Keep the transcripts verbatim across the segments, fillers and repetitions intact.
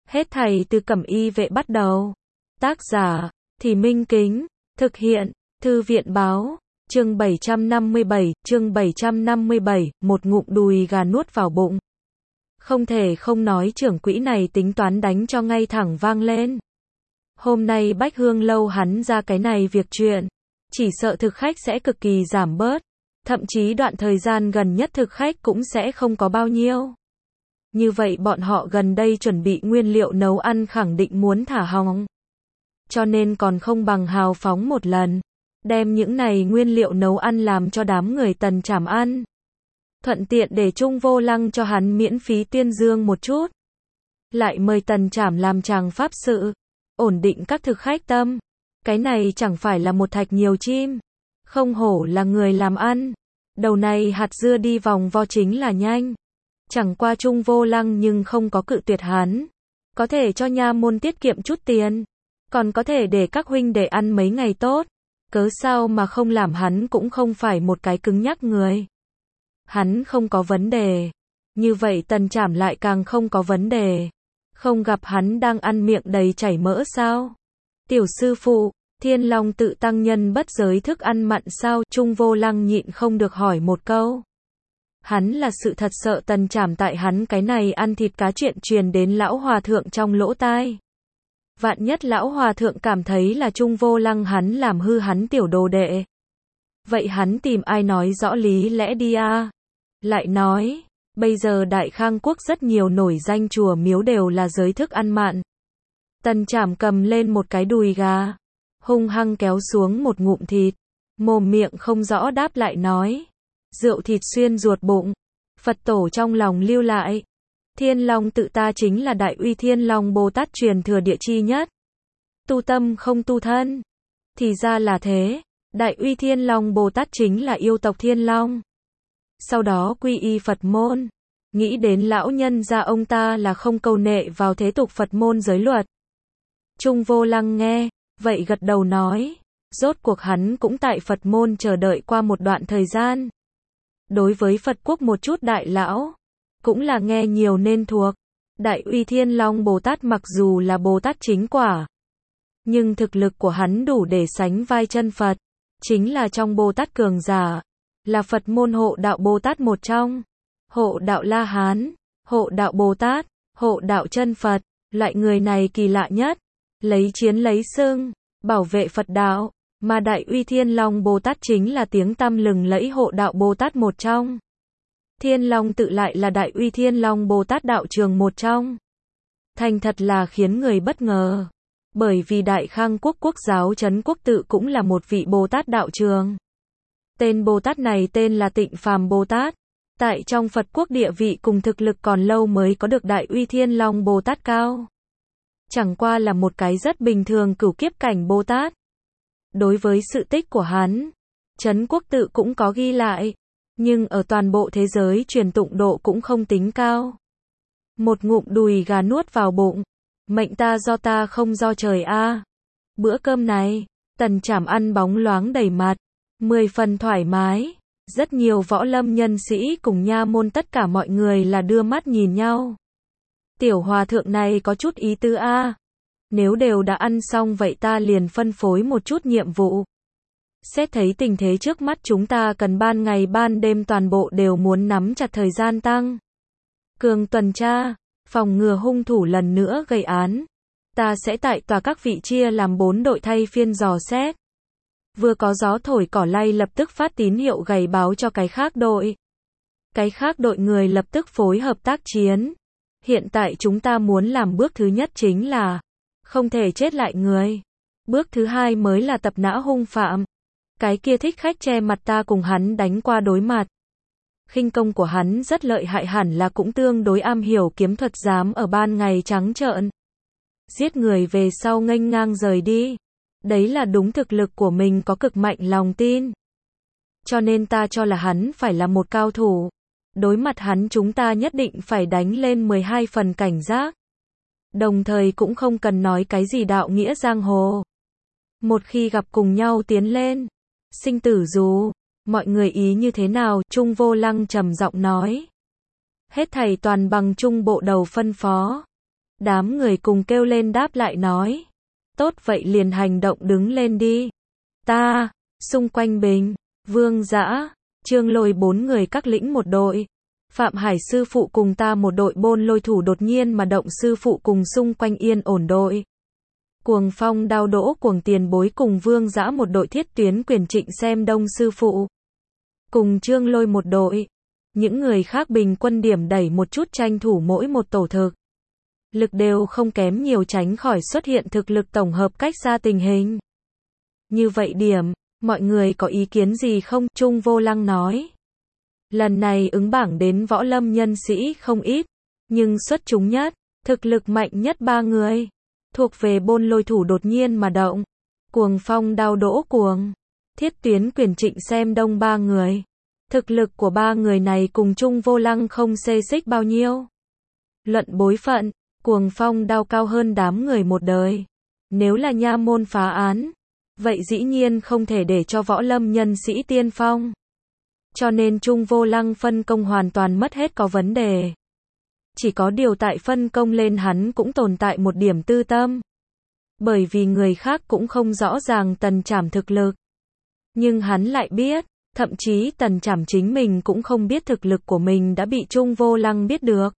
Hết thảy từ Cẩm Y vệ bắt đầu. Tác giả, Thì Minh Kính, thực hiện, Thư viện báo, chương bảy trăm năm mươi bảy, chương bảy trăm năm mươi bảy, một ngụm đùi gà nuốt vào bụng. Không thể không nói trưởng quỹ này tính toán đánh cho ngay thẳng vang lên. Hôm nay Bách Hương lâu hắn ra cái này việc chuyện, chỉ sợ thực khách sẽ cực kỳ giảm bớt, thậm chí đoạn thời gian gần nhất thực khách cũng sẽ không có bao nhiêu. Như vậy bọn họ gần đây chuẩn bị nguyên liệu nấu ăn khẳng định muốn thả hỏng. Cho nên còn không bằng hào phóng một lần, đem những này nguyên liệu nấu ăn làm cho đám người Tần Trảm ăn. Thuận tiện để Trung Vô Lăng cho hắn miễn phí tuyên dương một chút. Lại mời Tần Trảm làm chàng pháp sự, ổn định các thực khách tâm. Cái này chẳng phải là một thạch nhiều chim. Không hổ là người làm ăn. Đầu này hạt dưa đi vòng vo chính là nhanh. Chẳng qua Trung Vô Lăng nhưng không có cự tuyệt hắn. Có thể cho nha môn tiết kiệm chút tiền. Còn có thể để các huynh để ăn mấy ngày tốt. Cớ sao mà không làm, hắn cũng không phải một cái cứng nhắc người. Hắn không có vấn đề. Như vậy Tần Trảm lại càng không có vấn đề. Không gặp hắn đang ăn miệng đầy chảy mỡ sao? Tiểu sư phụ, Thiên Long tự tăng nhân bất giới thức ăn mặn sao? Trung Vô Lăng nhịn không được hỏi một câu. Hắn là sự thật sợ Tần Trảm tại hắn cái này ăn thịt cá chuyện truyền đến lão hòa thượng trong lỗ tai. Vạn nhất lão hòa thượng cảm thấy là Trung Vô Lăng hắn làm hư hắn tiểu đồ đệ. Vậy hắn tìm ai nói rõ lý lẽ đi a? Lại nói, bây giờ Đại Khang Quốc rất nhiều nổi danh chùa miếu đều là giới thức ăn mặn. Tần Trảm cầm lên một cái đùi gà, hung hăng kéo xuống một ngụm thịt, mồm miệng không rõ đáp lại nói. Rượu thịt xuyên ruột bụng, Phật tổ trong lòng lưu lại. Thiên Long tự ta chính là Đại Uy Thiên Long Bồ Tát truyền thừa địa chi nhất. Tu tâm không tu thân. Thì ra là thế, Đại Uy Thiên Long Bồ Tát chính là yêu tộc Thiên Long. Sau đó quy y Phật môn. Nghĩ đến lão nhân gia ông ta là không câu nệ vào thế tục Phật môn giới luật. Trung Vô Lăng nghe, vậy gật đầu nói. Rốt cuộc hắn cũng tại Phật môn chờ đợi qua một đoạn thời gian. Đối với Phật quốc một chút đại lão, cũng là nghe nhiều nên thuộc. Đại Uy Thiên Long Bồ Tát mặc dù là Bồ Tát chính quả, nhưng thực lực của hắn đủ để sánh vai chân Phật. Chính là trong Bồ Tát cường giả, là Phật môn hộ đạo Bồ Tát một trong. Hộ đạo La Hán, hộ đạo Bồ Tát, hộ đạo chân Phật. Loại người này kỳ lạ nhất, lấy chiến lấy xưng, bảo vệ Phật đạo. Mà Đại Uy Thiên Long Bồ Tát chính là tiếng tăm lừng lẫy hộ đạo Bồ Tát một trong. Thiên Long tự lại là Đại Uy Thiên Long Bồ Tát đạo trường một trong. Thành thật là khiến người bất ngờ. Bởi vì Đại Khang Quốc quốc giáo Trấn Quốc tự cũng là một vị Bồ Tát đạo trường. Tên Bồ Tát này tên là Tịnh Phàm Bồ Tát. Tại trong Phật quốc địa vị cùng thực lực còn lâu mới có được Đại Uy Thiên Long Bồ Tát cao. Chẳng qua là một cái rất bình thường cửu kiếp cảnh Bồ Tát. Đối với sự tích của hắn, Trấn Quốc tự cũng có ghi lại, nhưng ở toàn bộ thế giới truyền tụng độ cũng không tính cao. Một ngụm đùi gà nuốt vào bụng, mệnh ta do ta không do trời a. Bữa cơm này, Tần Trảm ăn bóng loáng đầy mặt, mười phần thoải mái. Rất nhiều võ lâm nhân sĩ cùng nha môn tất cả mọi người là đưa mắt nhìn nhau. Tiểu hòa thượng này có chút ý tứ a. Nếu đều đã ăn xong vậy ta liền phân phối một chút nhiệm vụ. Xét thấy tình thế trước mắt chúng ta cần ban ngày ban đêm toàn bộ đều muốn nắm chặt thời gian tăng cường tuần tra, phòng ngừa hung thủ lần nữa gây án. Ta sẽ tại tòa các vị chia làm bốn đội thay phiên dò xét. Vừa có gió thổi cỏ lay lập tức phát tín hiệu gầy báo cho cái khác đội. Cái khác đội người lập tức phối hợp tác chiến. Hiện tại chúng ta muốn làm bước thứ nhất chính là không thể chết lại người. Bước thứ hai mới là tập nã hung phạm. Cái kia thích khách che mặt ta cùng hắn đánh qua đối mặt. Khinh công của hắn rất lợi hại, hẳn là cũng tương đối am hiểu kiếm thuật, dám ở ban ngày trắng trợn giết người về sau nghênh ngang rời đi. Đấy là đúng thực lực của mình có cực mạnh lòng tin. Cho nên ta cho là hắn phải là một cao thủ. Đối mặt hắn chúng ta nhất định phải đánh lên mười hai phần cảnh giác. Đồng thời cũng không cần nói cái gì đạo nghĩa giang hồ. Một khi gặp cùng nhau tiến lên, sinh tử dù, mọi người ý như thế nào? Trung Vô Lăng trầm giọng nói. Hết thảy toàn bằng Trung bộ đầu phân phó. Đám người cùng kêu lên đáp lại nói. Tốt vậy liền hành động đứng lên đi. Ta, xung quanh Bình, Vương Dã, Trương Lôi bốn người các lĩnh một đội. Phạm Hải sư phụ cùng ta một đội bôn lôi thủ đột nhiên mà động sư phụ cùng xung quanh yên ổn đội. Cuồng Phong Đao Đỗ Cuồng tiền bối cùng Vương Dã một đội thiết tuyến quyền trịnh xem đông sư phụ. Cùng Trương Lôi một đội. Những người khác bình quân điểm đẩy một chút tranh thủ mỗi một tổ thực. Lực đều không kém nhiều tránh khỏi xuất hiện thực lực tổng hợp cách xa tình hình. Như vậy điểm, mọi người có ý kiến gì không? Trung Vô Lăng nói. Lần này ứng bảng đến võ lâm nhân sĩ không ít, nhưng xuất chúng nhất, thực lực mạnh nhất ba người, thuộc về bôn lôi thủ đột nhiên mà động, Cuồng Phong Đao Đỗ Cuồng, thiết tuyến quyền trịnh xem đông ba người. Thực lực của ba người này cùng Trung Vô Lăng không xê xích bao nhiêu. Luận bối phận, Cuồng Phong Đao cao hơn đám người một đời. Nếu là nha môn phá án, vậy dĩ nhiên không thể để cho võ lâm nhân sĩ tiên phong. Cho nên Trung Vô Lăng phân công hoàn toàn mất hết có vấn đề. Chỉ có điều tại phân công lên hắn cũng tồn tại một điểm tư tâm. Bởi vì người khác cũng không rõ ràng Tần Trảm thực lực. Nhưng hắn lại biết, thậm chí Tần Trảm chính mình cũng không biết thực lực của mình đã bị Trung Vô Lăng biết được.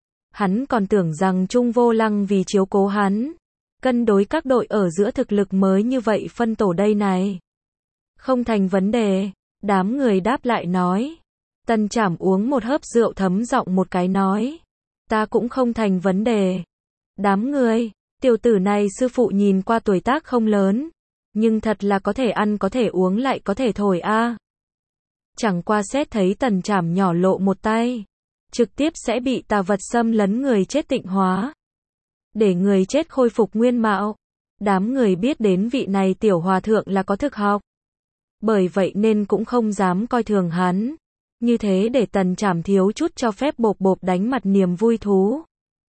Hắn còn tưởng rằng Trung Vô Lăng vì chiếu cố hắn, cân đối các đội ở giữa thực lực mới như vậy phân tổ đây này. Không thành vấn đề, đám người đáp lại nói. Tần Trảm uống một hớp rượu thấm giọng một cái nói. Ta cũng không thành vấn đề. Đám người, tiểu tử này sư phụ nhìn qua tuổi tác không lớn, nhưng thật là có thể ăn có thể uống lại có thể thổi a. À. Chẳng qua xét thấy Tần Trảm nhỏ lộ một tay, trực tiếp sẽ bị tà vật xâm lấn người chết tịnh hóa. Để người chết khôi phục nguyên mạo. Đám người biết đến vị này tiểu hòa thượng là có thực học. Bởi vậy nên cũng không dám coi thường hắn. Như thế để Tần Trảm thiếu chút cho phép bộp bộp đánh mặt niềm vui thú.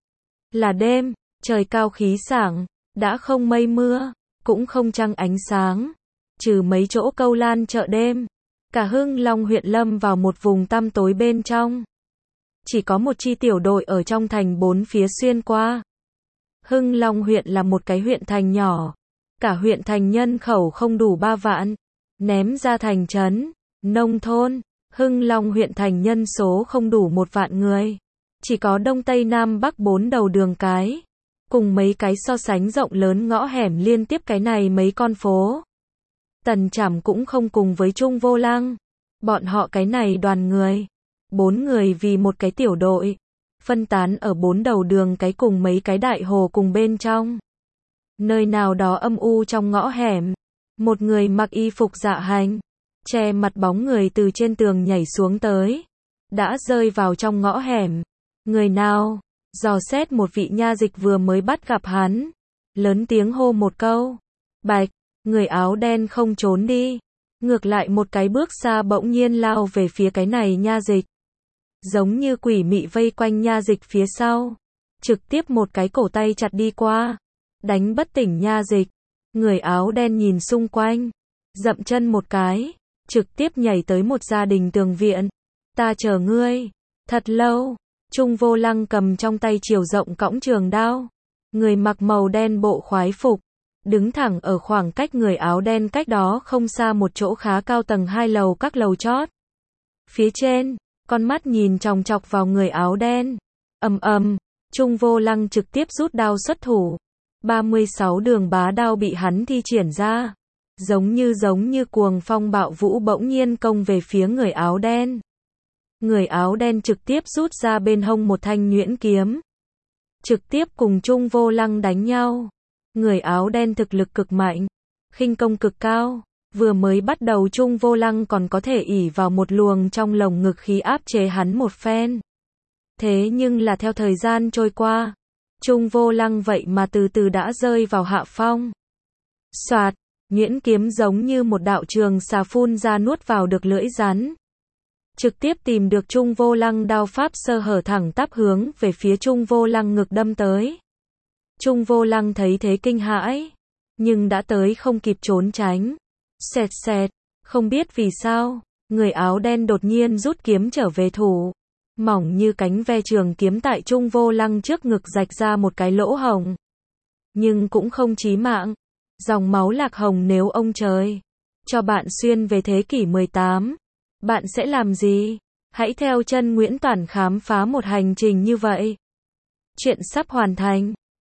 Là đêm, trời cao khí sảng, đã không mây mưa, cũng không trăng ánh sáng. Trừ mấy chỗ câu lan chợ đêm, cả Hưng Long huyện lâm vào một vùng tăm tối bên trong. Chỉ có một chi tiểu đội ở trong thành bốn phía xuyên qua. Hưng Long huyện là một cái huyện thành nhỏ. Cả huyện thành nhân khẩu không đủ ba vạn. Ném ra thành trấn, nông thôn, Hưng Long huyện thành nhân số không đủ một vạn người. Chỉ có Đông Tây Nam Bắc bốn đầu đường cái. Cùng mấy cái so sánh rộng lớn ngõ hẻm liên tiếp cái này mấy con phố. Tần Trảm cũng không cùng với Trung Vô Lăng. Bọn họ cái này đoàn người. Bốn người vì một cái tiểu đội. Phân tán ở bốn đầu đường cái cùng mấy cái đại hồ cùng bên trong. Nơi nào đó âm u trong ngõ hẻm. Một người mặc y phục dạ hành. Che mặt bóng người từ trên tường nhảy xuống tới. Đã rơi vào trong ngõ hẻm. Người nào? Dò xét một vị nha dịch vừa mới bắt gặp hắn. Lớn tiếng hô một câu. Bạch, người áo đen không trốn đi. Ngược lại một cái bước xa bỗng nhiên lao về phía cái này nha dịch. Giống như quỷ mị vây quanh nha dịch phía sau. Trực tiếp một cái cổ tay chặt đi qua. Đánh bất tỉnh nha dịch. Người áo đen nhìn xung quanh. Dậm chân một cái. Trực tiếp nhảy tới một gia đình tường viện. Ta chờ ngươi. Thật lâu. Trung Vô Lăng cầm trong tay chiều rộng cõng trường đao. Người mặc màu đen bộ khoái phục. Đứng thẳng ở khoảng cách người áo đen cách đó không xa một chỗ khá cao tầng hai lầu các lầu chót. Phía trên, con mắt nhìn chòng chọc vào người áo đen. Ầm ầm, Trung Vô Lăng trực tiếp rút đao xuất thủ. ba mươi sáu đường bá đao bị hắn thi triển ra. Giống như giống như cuồng phong bạo vũ bỗng nhiên công về phía người áo đen. Người áo đen trực tiếp rút ra bên hông một thanh nhuyễn kiếm. Trực tiếp cùng Trung Vô Lăng đánh nhau. Người áo đen thực lực cực mạnh, khinh công cực cao. Vừa mới bắt đầu Trung Vô Lăng còn có thể ỷ vào một luồng trong lồng ngực khí áp chế hắn một phen. Thế nhưng là theo thời gian trôi qua, Trung Vô Lăng vậy mà từ từ đã rơi vào hạ phong. Soạt, nhuyễn kiếm giống như một đạo trường xà phun ra nuốt vào được lưỡi rắn. Trực tiếp tìm được Trung Vô Lăng đao pháp sơ hở thẳng tắp hướng về phía Trung Vô Lăng ngực đâm tới. Trung Vô Lăng thấy thế kinh hãi, nhưng đã tới không kịp trốn tránh. Xẹt xẹt, không biết vì sao, người áo đen đột nhiên rút kiếm trở về thủ. mỏng như cánh ve trường kiếm tại trung vô lăng trước ngực rạch ra một cái lỗ hổng. Nhưng cũng không chí mạng. Dòng máu lạc hồng nếu ông trời cho bạn xuyên về thế kỷ mười tám, bạn sẽ làm gì? Hãy theo chân Nguyễn Toản khám phá một hành trình như vậy. Chuyện sắp hoàn thành.